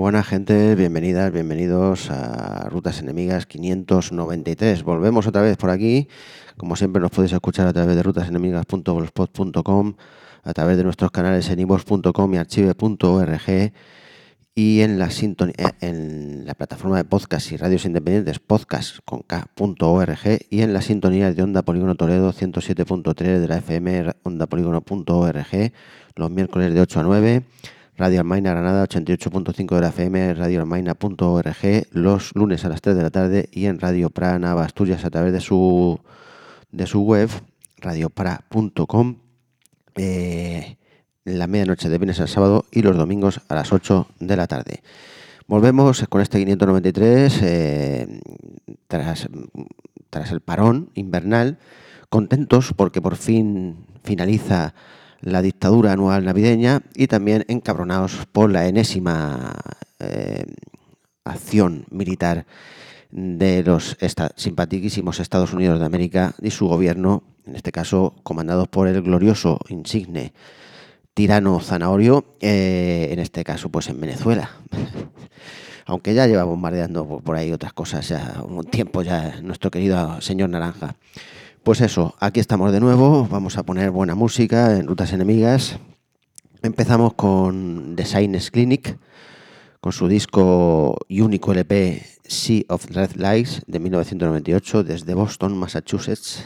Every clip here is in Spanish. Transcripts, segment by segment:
buena gente, bienvenidas, bienvenidos a Rutas Enemigas 593. Volvemos otra vez por aquí. Como siempre nos podéis escuchar a través de rutasenemigas.blogspot.com, a través de nuestros canales en iVoox.com y archive.org, y en la plataforma de podcast y radios independientes podcast.org, y en la sintonía de Onda Polígono Toledo 107.3 de la FM ondapolígono.org, los miércoles de 8 a 9, Radio Almaina Granada 88.5 de la FM, radioalmaina.org, los lunes a las 3 de la tarde, y en Radio Pra Nava Asturias a través de su web radiopra.com, la medianoche de viernes al sábado y los domingos a las 8 de la tarde. Volvemos con este 593 tras el parón invernal, contentos porque por fin finaliza la dictadura anual navideña, y también encabronados por la enésima acción militar de los simpaticísimos Estados Unidos de América y su gobierno, en este caso comandados por el glorioso, insigne tirano Zanahorio, en este caso pues en Venezuela. Aunque ya lleva bombardeando por ahí otras cosas ya un tiempo ya nuestro querido señor Naranja. Pues eso, aquí estamos de nuevo, vamos a poner buena música en Rutas Enemigas. Empezamos con The Science Clinic, con su disco y único LP Sea of Red Lights de 1998, desde Boston, Massachusetts.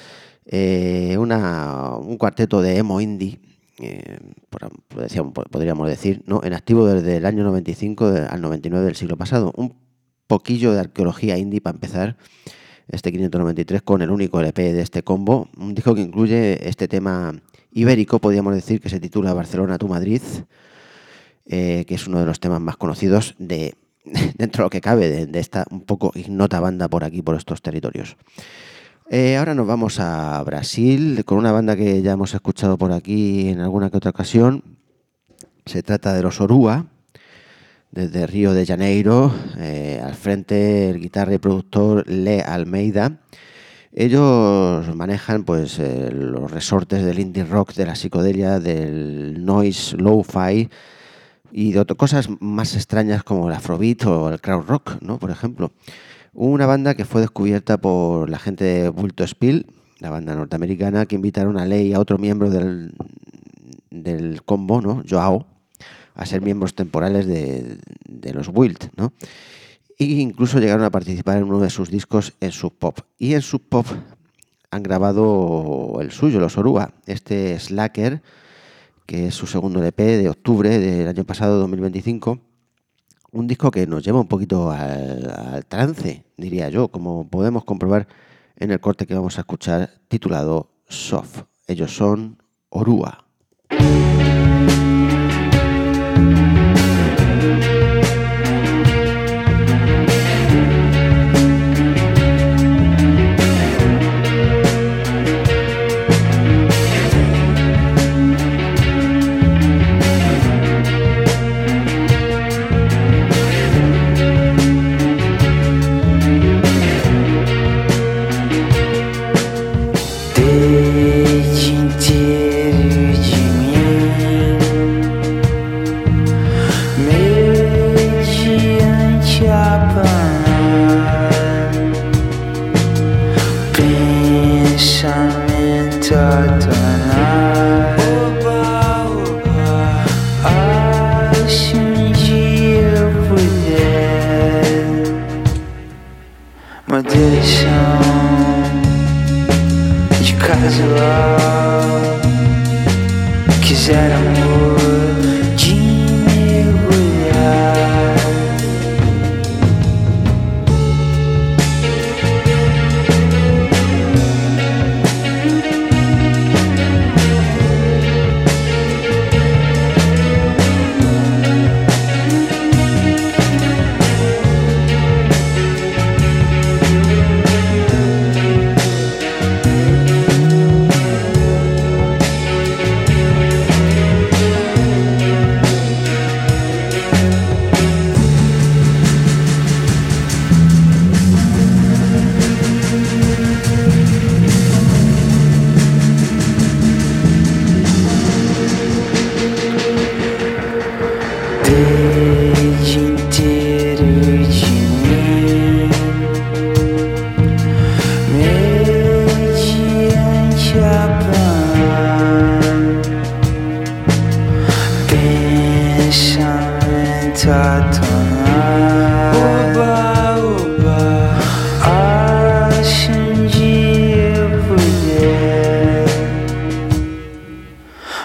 Un cuarteto de emo indie, podríamos decir, ¿no? En activo desde el año 95 al 99 del siglo pasado. Un poquillo de arqueología indie para empezar este 593 con el único LP de este combo, un disco que incluye este tema ibérico, podríamos decir, que se titula Barcelona tu Madrid, que es uno de los temas más conocidos dentro de lo que cabe de esta un poco ignota banda por aquí, por estos territorios. Ahora nos vamos a Brasil con una banda que ya hemos escuchado por aquí en alguna que otra ocasión. Se trata de los Orúa, desde Río de Janeiro, al frente el guitarra y productor Le Almeida. Ellos manejan pues los resortes del indie rock, de la psicodelia, del noise lo-fi y de otras cosas más extrañas como el afrobeat o el crowd rock, ¿no? Por ejemplo. Una banda que fue descubierta por la gente de Bulto Spill, la banda norteamericana, que invitaron a Ley y a otro miembro del combo, ¿no? Joao, a ser miembros temporales de los Wild, ¿no? Y incluso llegaron a participar en uno de sus discos en Sub Pop. Y en Sub Pop han grabado el suyo, los Orúa, este Slacker, que es su segundo LP de octubre del año pasado, 2025. Un disco que nos lleva un poquito al trance, diría yo, como podemos comprobar en el corte que vamos a escuchar, titulado Soft. Ellos son Orúa.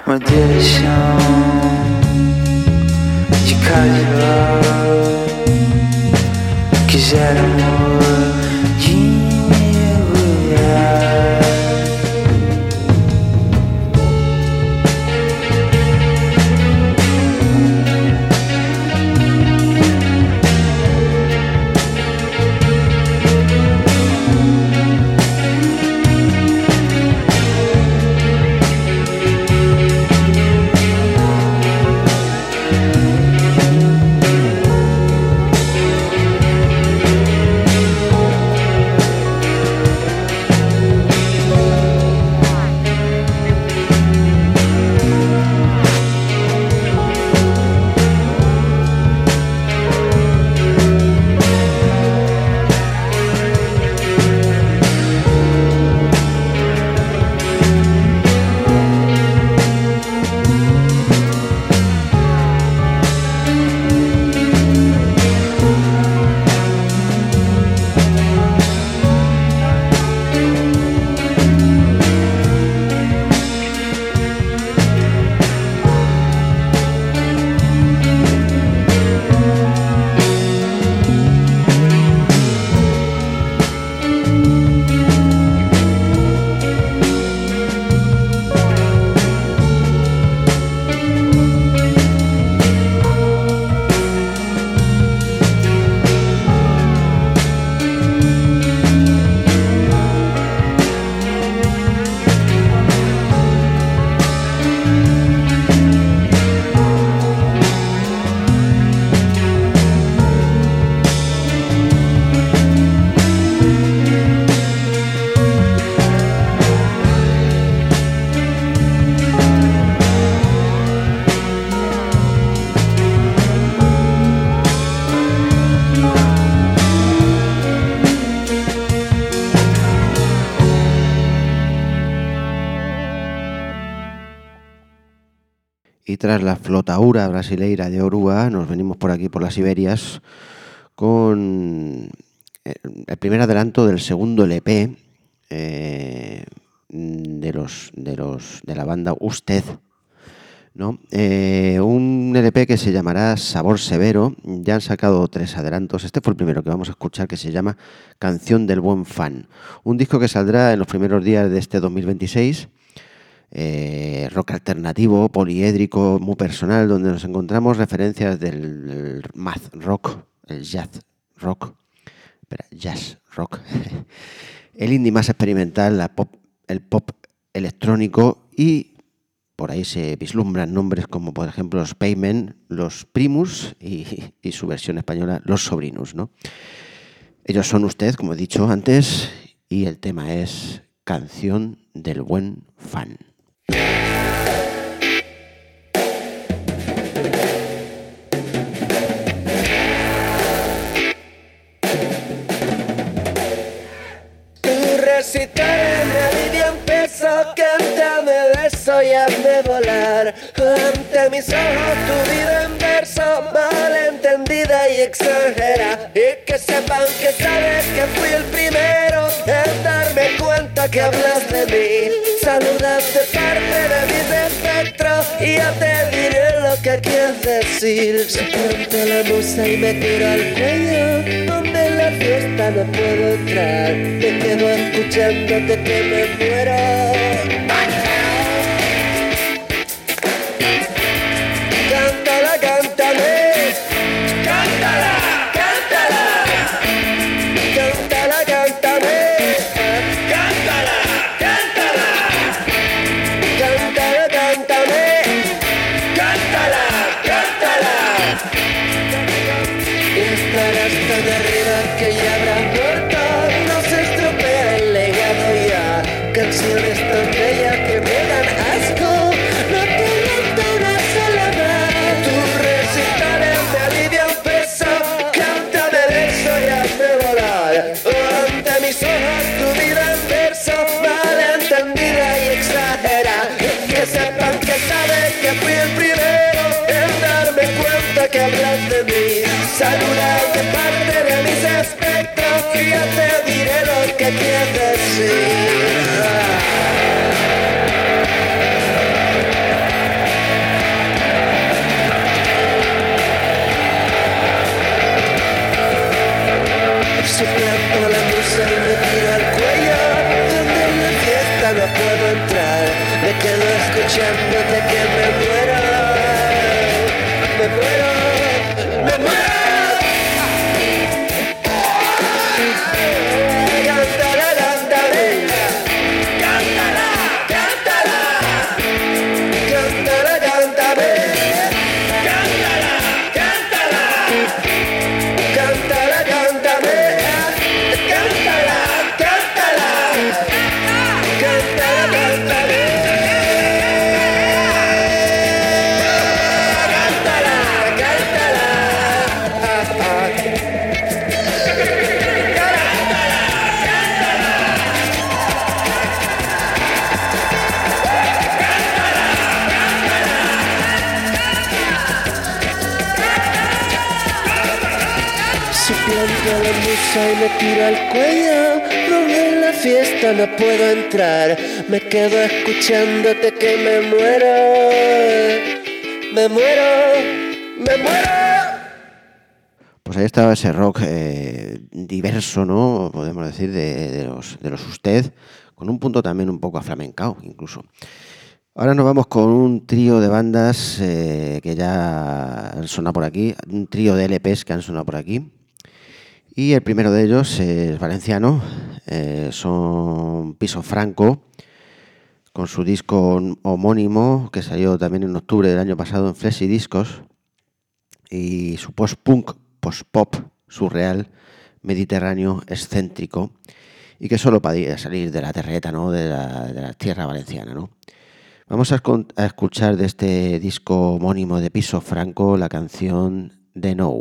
uma direção de calor que gera amor de mergulhar. Y tras la flotaura brasileira de Orúa, nos venimos por aquí, por las Iberias, con el primer adelanto del segundo LP de la banda Usted, ¿no? Un LP que se llamará Sabor Severo. Ya han sacado 3 adelantos. Este fue el primero que vamos a escuchar, que se llama Canción del Buen Fan. Un disco que saldrá en los primeros días de este 2026. Rock alternativo, poliédrico, muy personal, donde nos encontramos referencias del math rock, el jazz rock, el indie más experimental, el pop electrónico, y por ahí se vislumbran nombres como por ejemplo los Paymen, los Primus y su versión española, los Sobrinos, ¿no? Ellos son Usted, como he dicho antes, y el tema es Canción del Buen Fan. Recitar en el idioma empezó, cántame beso y hazme volar. Ante mis ojos tu vida en verso, malentendida y extranjera. Y que sepan que sabes que fui el primero en darme cuenta que hablas de mí. Saludas de parte de mis espectros y ya te diré lo que quieres decir. Se planta la musa y me tira al cuello, donde en la fiesta no puedo entrar. Me quedo escuchándote que me muero. Cántala, cántame. Cántala, cántala. Cántala, cántame. Cántala, cántala. Cántala, cántame. Cántala, cántala. Y estarás tan arriba que ya habrá muerto. No se estropea el legado ya. Canciones tan bellas que entra la musa y me tira al cuello. En la fiesta no puedo entrar. Me quedo escuchándote que me muero. Me muero, me muero. Pues ahí estaba ese rock diverso, ¿no? Podemos decir, de los Usted, con un punto también un poco aflamencao, incluso. Ahora nos vamos con un trío de bandas que ya han sonado por aquí, un trío de LPs que han sonado por aquí. Y el primero de ellos es valenciano, son Piso Franco, con su disco homónimo, que salió también en octubre del año pasado en Flexi Discos, y su post-punk, post-pop, surreal, mediterráneo, excéntrico, y que solo podía salir de la terreta, ¿no? de la tierra valenciana, ¿no? Vamos a escuchar de este disco homónimo de Piso Franco la canción The No.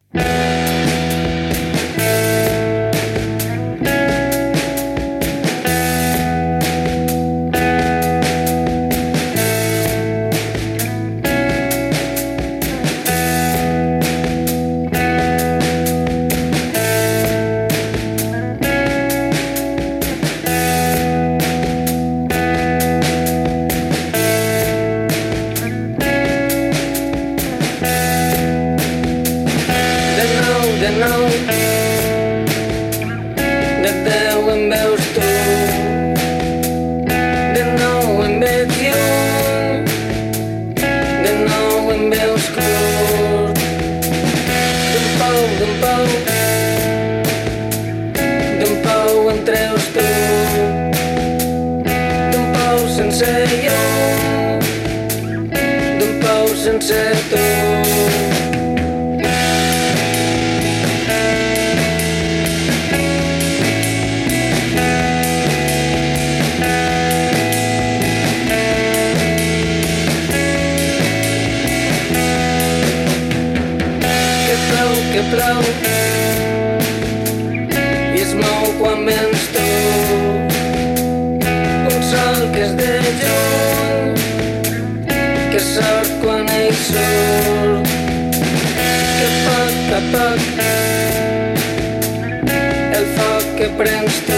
El foc que prens tu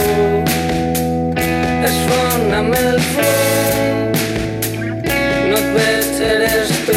es fon amb el fum, no et veig, eres tu.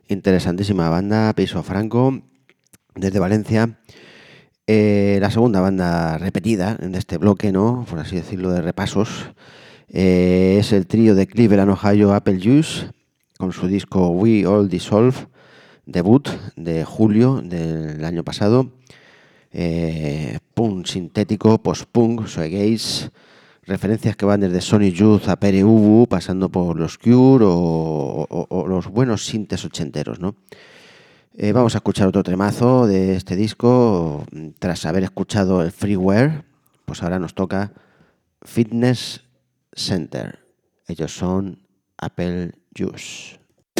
Interesantísima banda, Piso Franco, desde Valencia. La segunda banda repetida en este bloque, ¿no? Por así decirlo, de repasos, es el trío de Cleveland, Ohio, Apple Juice, con su disco We All Dissolve, debut de julio del año pasado. Punk sintético, post-punk, shoegaze, referencias que van desde Sonic Youth a Pere Ubu, pasando por los Cure o los buenos sintes ochenteros, ¿no? Vamos a escuchar otro tremazo de este disco. Tras haber escuchado el Freeware, pues ahora nos toca Fitness Center. Ellos son Apple Juice.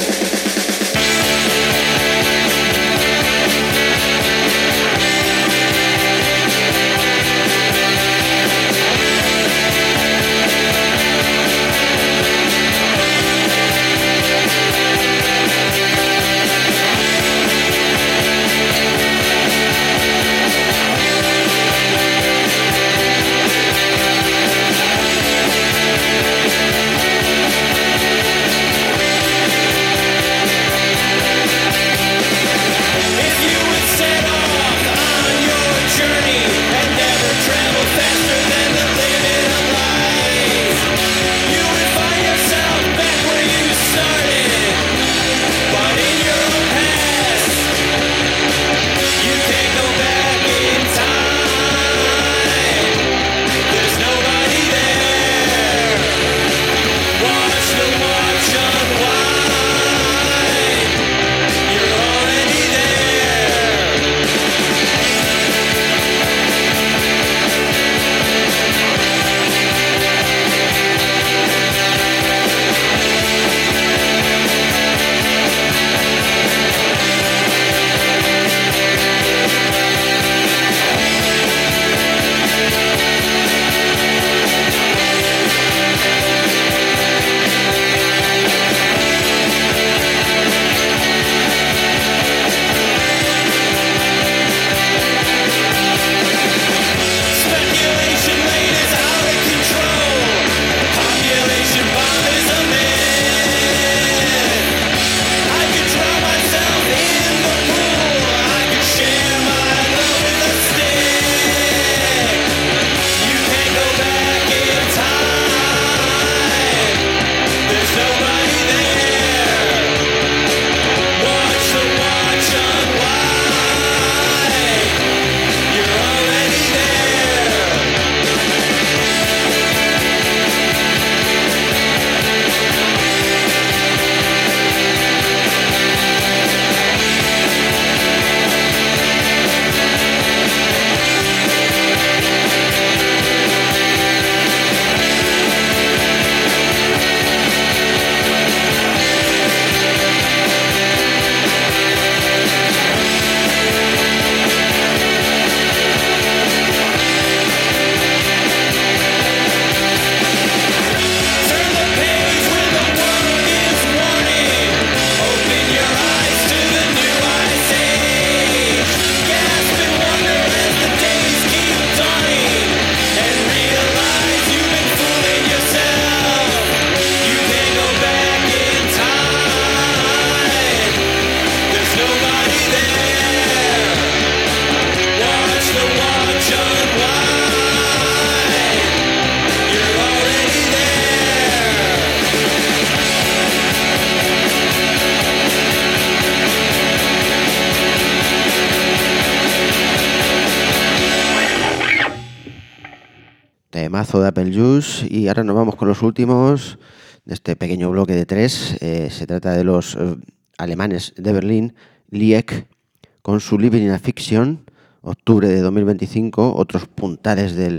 Temazo de Apple Juice. Y ahora nos vamos con los últimos de este pequeño bloque de 3. Se trata de los alemanes de Berlín, Liek, con su Living in a Fiction, octubre de 2025, otros puntales del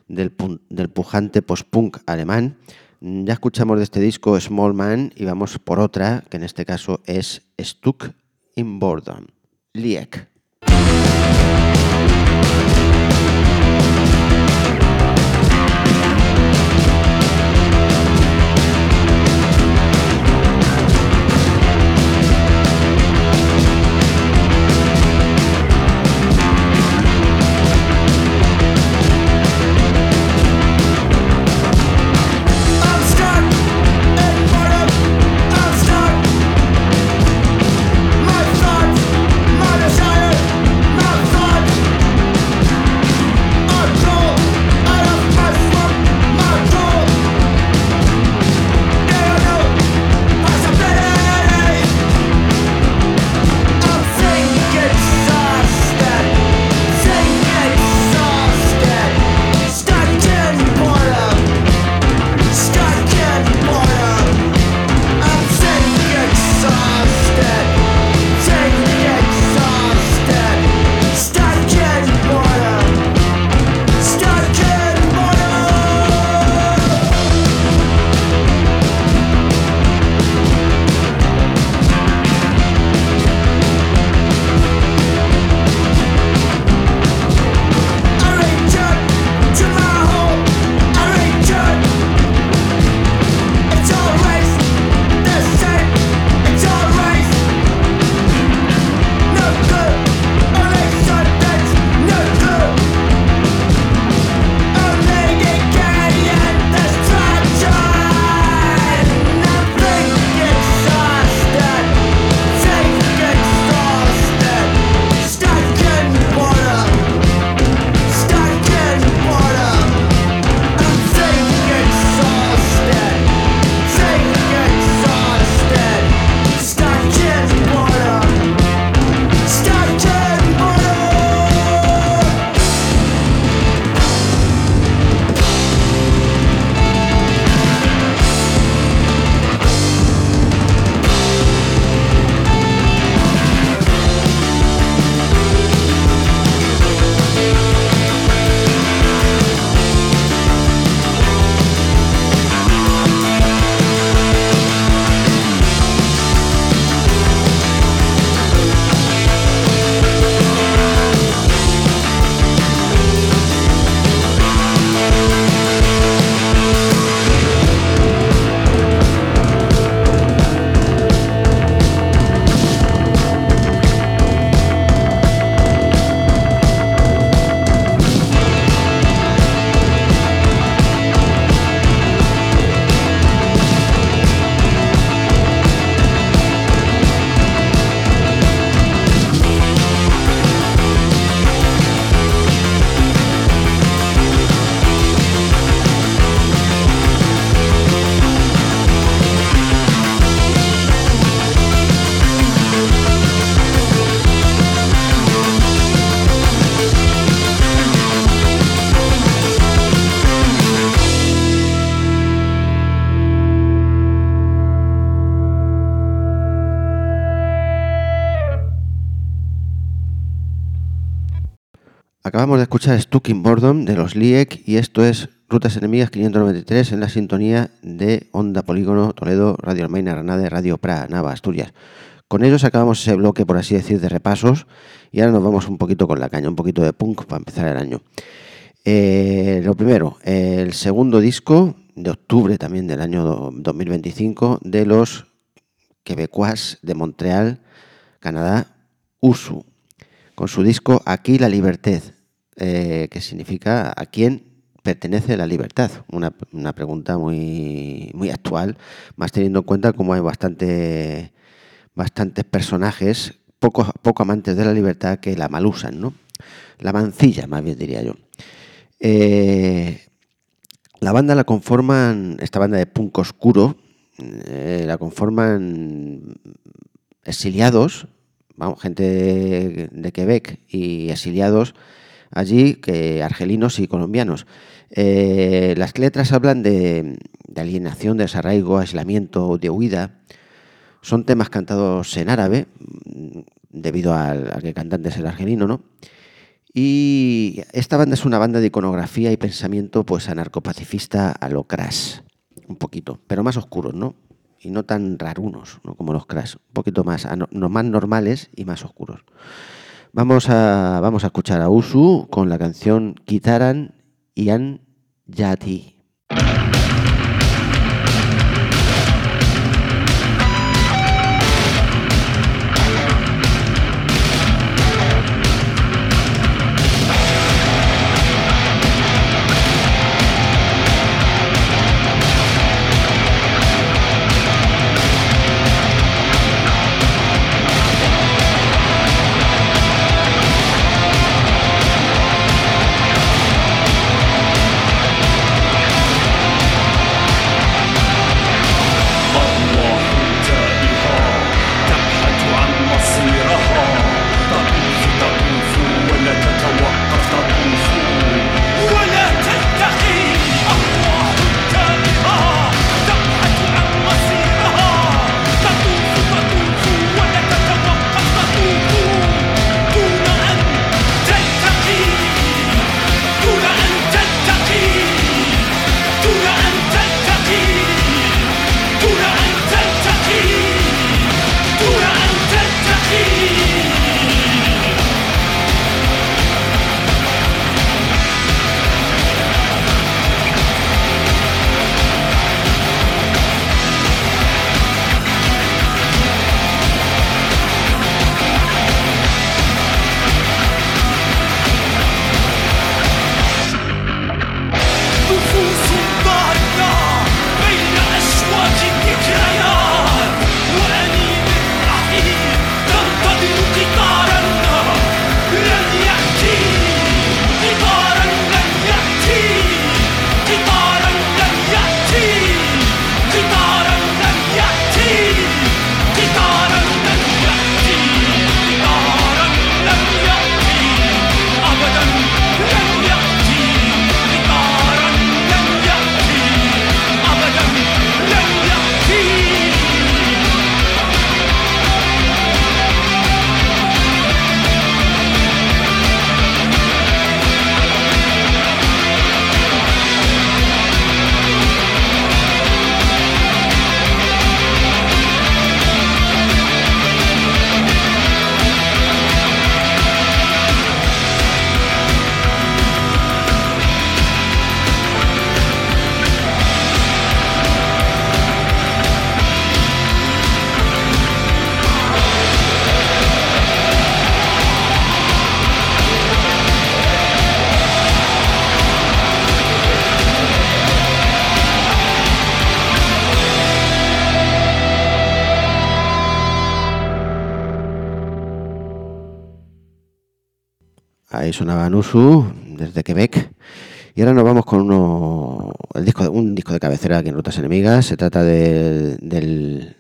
pujante post-punk alemán. Ya escuchamos de este disco Small Man y vamos por otra, que en este caso es Stuck in Boredom, Liek. I'm stuck in boredom. I'm stuck. Acabamos de escuchar Stuck in Boredom de los Liek y esto es Rutas Enemigas 593 en la sintonía de Onda Polígono, Toledo, Radio Almaina, Granada, Radio Pra, Nava, Asturias. Con ellos acabamos ese bloque, por así decir, de repasos y ahora nos vamos un poquito con la caña, un poquito de punk para empezar el año. Lo primero, el segundo disco de octubre también del año 2025 de los quebecois de Montreal, Canadá, USU, con su disco Aquí la Libertad, que significa ¿a quién pertenece la libertad? Una pregunta muy actual, más teniendo en cuenta cómo hay bastantes personajes poco amantes de la libertad que la mal usan, ¿no? La mancilla, más bien diría yo. La banda la conforman, esta banda de punk oscuro, la conforman exiliados, gente de Quebec y exiliados allí, argelinos y colombianos. Las letras hablan de alienación, de desarraigo, aislamiento, de huida. Son temas cantados en árabe, debido a que el cantante es el argelino, ¿no? Y esta banda es una banda de iconografía y pensamiento pues anarcopacifista a lo Crash, un poquito, pero más oscuros, ¿no? Y no tan rarunos, ¿no? Como los Crash, un poquito más normales y más oscuros. Vamos a escuchar a Usu con la canción Kitaran Ian Yati. Ahí sonaba Nusu desde Quebec. Y ahora nos vamos con un disco de cabecera aquí en Rutas Enemigas. Se trata del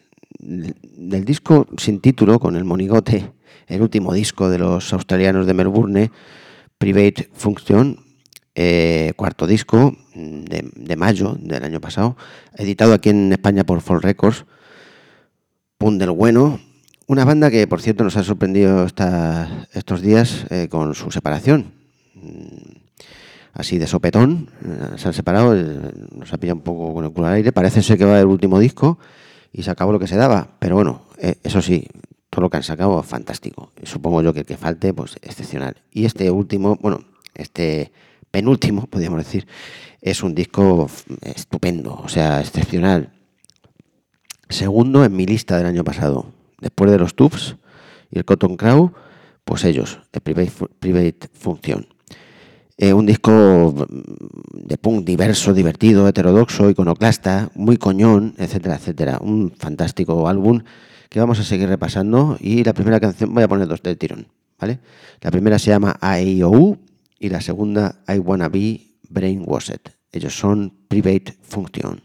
disco sin título, con el monigote, el último disco de los australianos de Melbourne, Private Function, cuarto disco de mayo del año pasado, editado aquí en España por Folk Records. Punk del bueno. Una banda que, por cierto, nos ha sorprendido estos días con su separación. así de sopetón, se han separado, nos ha pillado un poco con el culo al aire, parece ser que va a haber el último disco y se acabó lo que se daba, pero bueno, eso sí, todo lo que han sacado fantástico, y supongo yo que el que falte, pues excepcional. Y este último, bueno, este penúltimo, podríamos decir, es un disco estupendo, o sea, excepcional. Segundo en mi lista del año pasado, después de los Tubes y el Cotton Crow, pues ellos, el Private Function. Un disco de punk diverso, divertido, heterodoxo, iconoclasta, muy coñón, etcétera, etcétera. Un fantástico álbum que vamos a seguir repasando, y la primera canción, voy a poner dos del tirón, ¿vale? La primera se llama A.E.O.U. y la segunda I Wanna Be Brainwashed. Ellos son Private Function.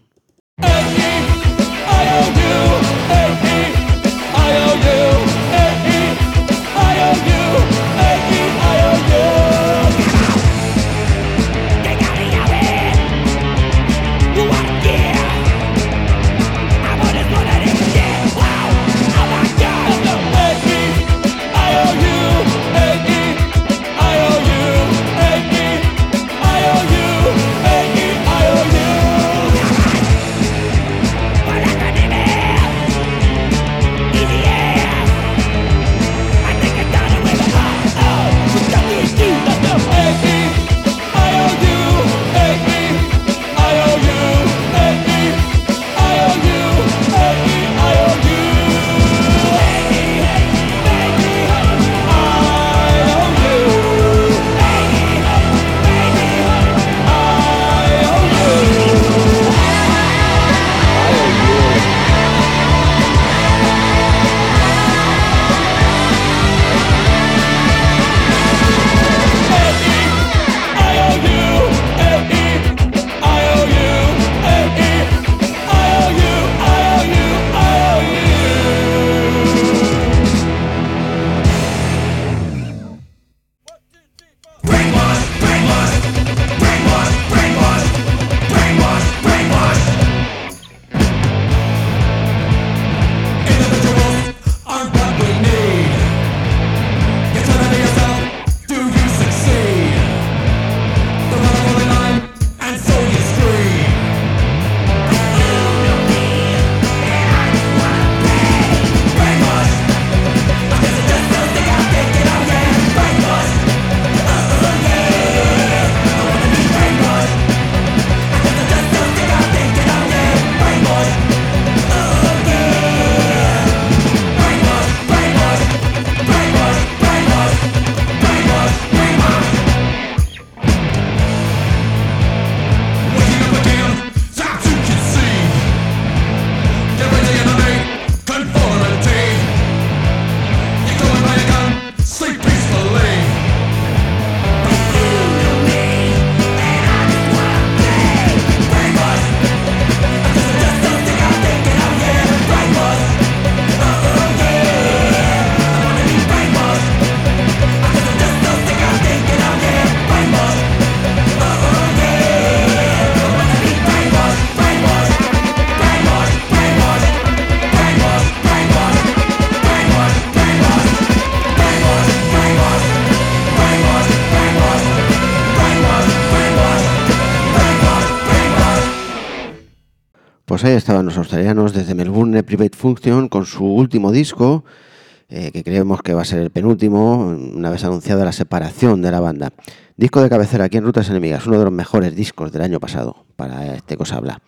Pues ahí estaban los australianos desde Melbourne, Private Function, con su último disco, que creemos que va a ser el penúltimo, una vez anunciada la separación de la banda. Disco de cabecera aquí en Rutas Enemigas, uno de los mejores discos del año pasado, para este Cosa Habla.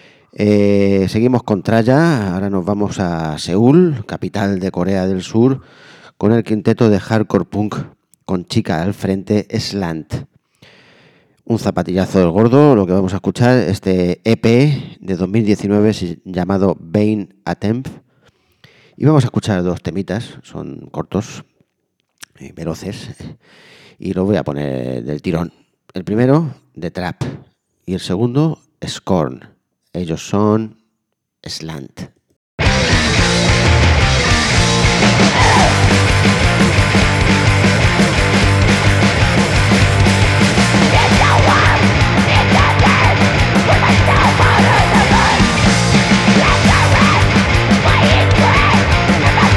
Seguimos con Traya, ahora nos vamos a Seúl, capital de Corea del Sur, con el quinteto de hardcore punk, con chica al frente, Slant. Un zapatillazo del gordo, lo que vamos a escuchar, este EP de 2019 llamado Vain Attempt. Y vamos a escuchar dos temitas, son cortos, veloces, y los voy a poner del tirón. El primero, The Trap, y el segundo, Scorn. Ellos son Slant.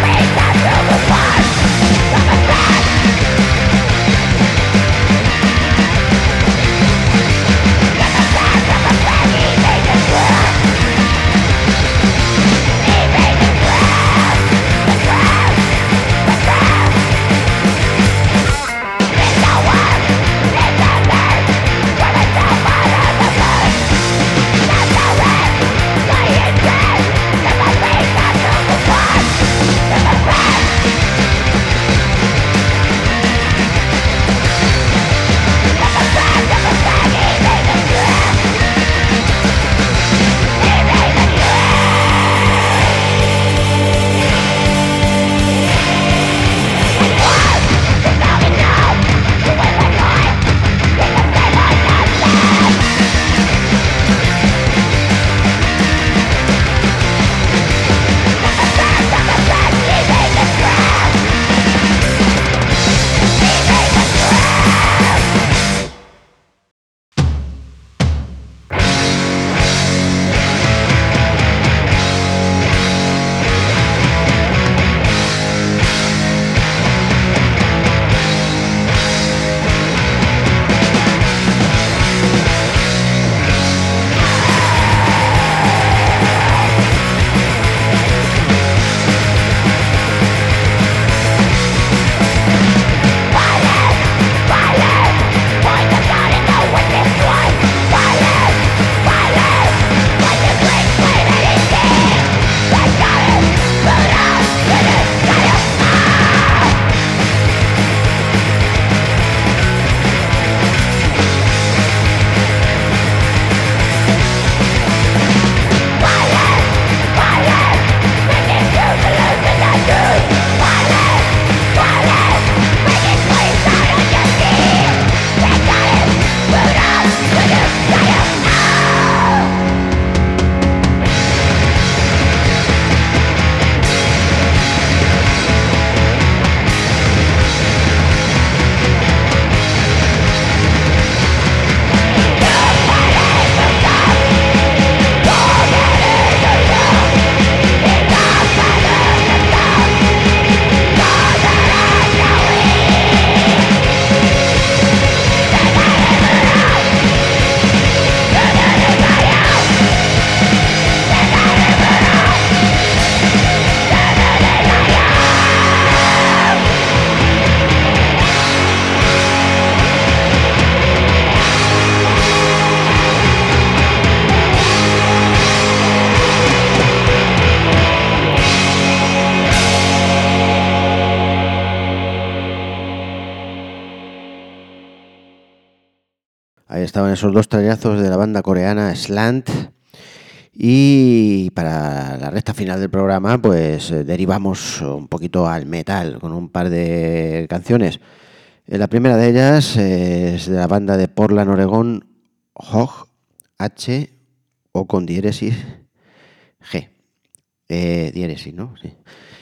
We'll be right back. estaban esos dos trayazos de la banda coreana Slant. Y para la recta final del programa, pues derivamos un poquito al metal con un par de canciones. La primera de ellas es de la banda de Portland, Oregón, Hog, H o con diéresis G. Diéresis, ¿no? Sí.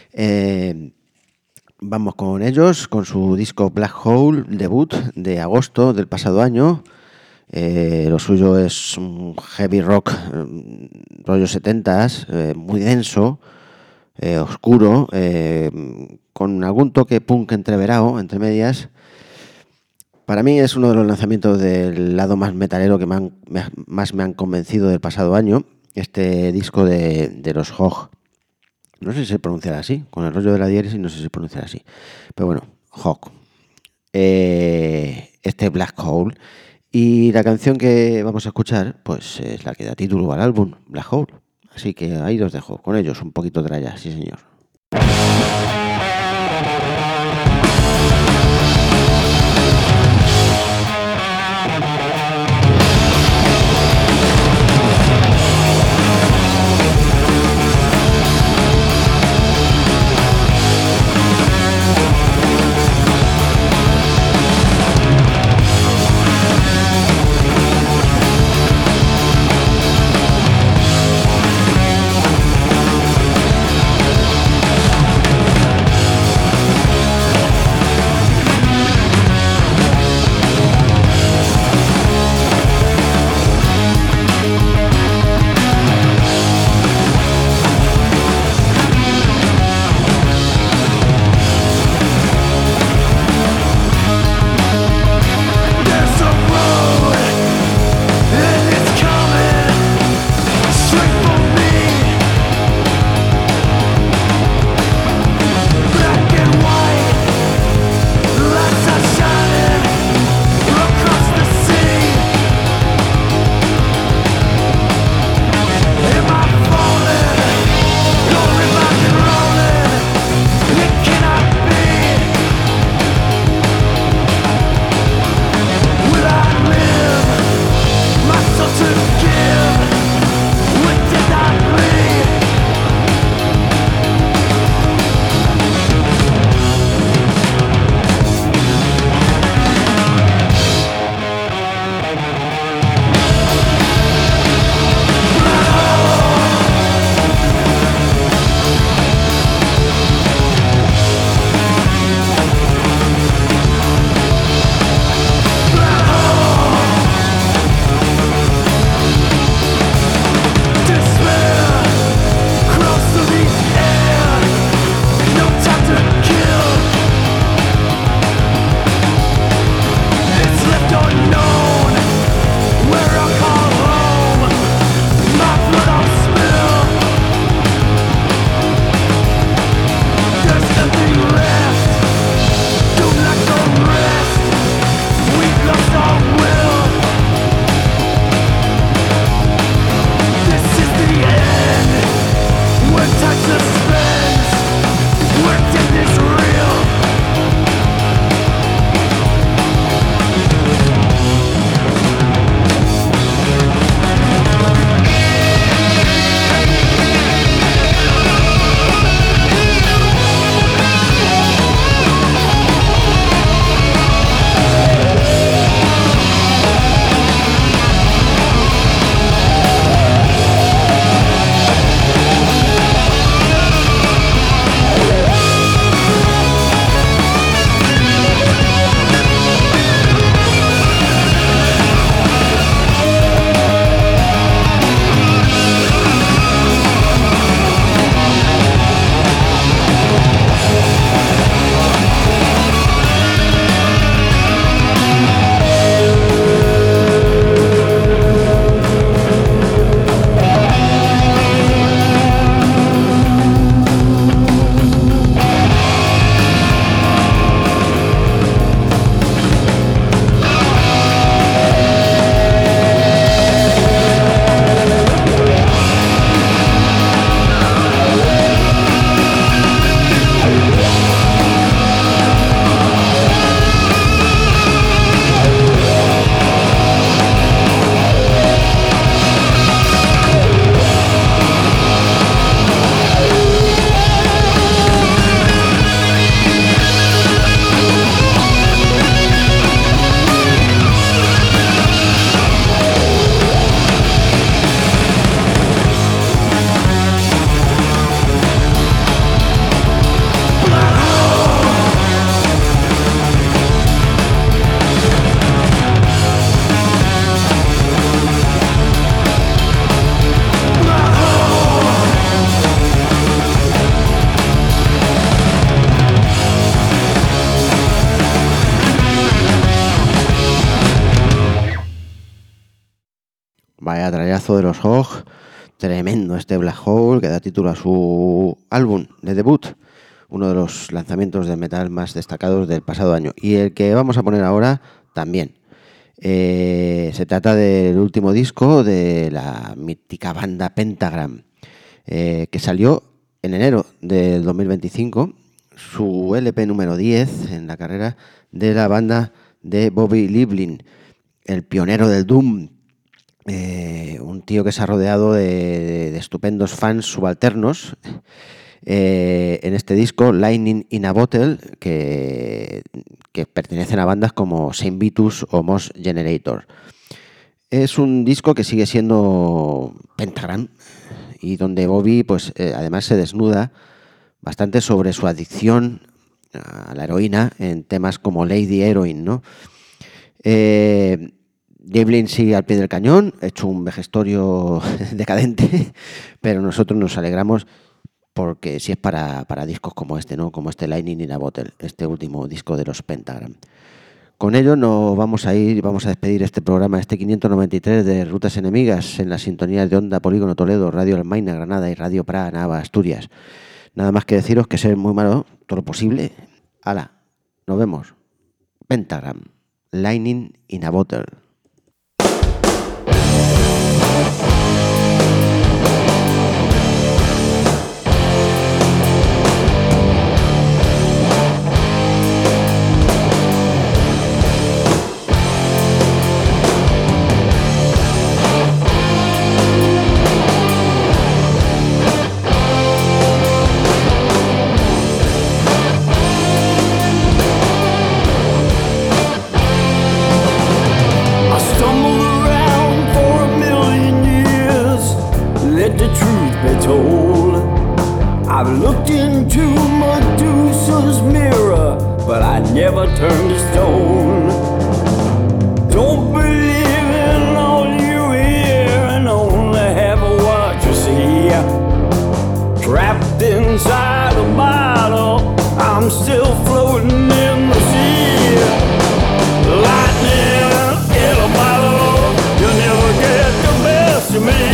Vamos con ellos, con su disco Black Hole, debut de agosto del pasado año. Lo suyo es un heavy rock rollo 70s, muy denso, oscuro, con algún toque punk entreverado, entre medias. Para mí es uno de los lanzamientos del lado más metalero que más me han convencido del pasado año, este disco de los Hog. No sé si se pronunciará así, con el rollo de la diéresis no sé si se pronunciará así, pero bueno, Hog. Este Black Hole. Y la canción que vamos a escuchar, pues es la que da título al álbum, Black Hole. Así que ahí los dejo, con ellos un poquito de tralla, sí señor. Vaya trayazo de los Hog, tremendo este Black Hole que da título a su álbum de debut, uno de los lanzamientos de metal más destacados del pasado año. Y el que vamos a poner ahora también. Se trata del último disco de la mítica banda Pentagram, que salió en enero del 2025, su LP número 10 en la carrera de la banda de Bobby Liebling, el pionero del Doom, un tío que se ha rodeado de estupendos fans subalternos en este disco, Lightning in a Bottle, que pertenecen a bandas como Saint Vitus o Moss Generator. Es un disco que sigue siendo Pentagram y donde Bobby pues además se desnuda bastante sobre su adicción a la heroína en temas como Lady Heroin, ¿no? Liebling sigue al pie del cañón, hecho un vejestorio decadente, pero nosotros nos alegramos porque si es para discos como este, ¿no? Como este Lightning in a Bottle, este último disco de los Pentagram. Con ello nos vamos a despedir este programa, este 593 de Rutas Enemigas, en las sintonías de Onda Polígono Toledo, Radio Almaina Granada y Radio Pra Nava Asturias. Nada más que deciros que ser muy malo, todo lo posible. ¡Hala! Nos vemos. Pentagram, Lightning in a Bottle. I've looked into Medusa's mirror, but I never turned to stone. Don't believe in all you hear and only have what you see. Trapped inside a bottle, I'm still floating in the sea. Lightning in a bottle, you'll never get the best of me.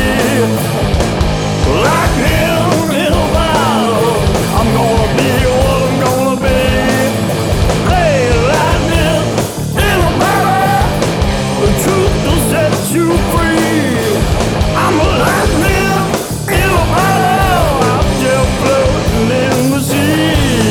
Lightning in a bottle, I'm gonna be what I'm gonna be. Hey, lightning in a bottle, the truth will set you free. I'm a lightning in a bottle, I'm still floating in the sea.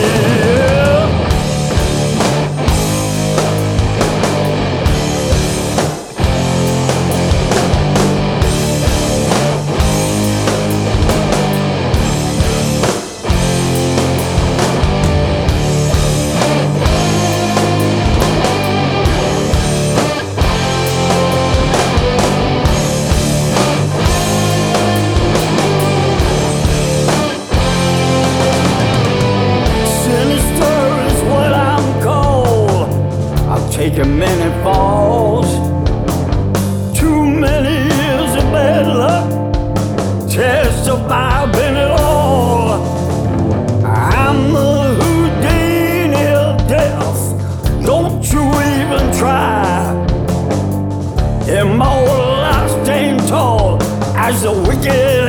Taking many falls, too many years of bad luck, testify I've been it all. I'm the Houdini of death, don't you even try. Immortal, I stand tall as the wicked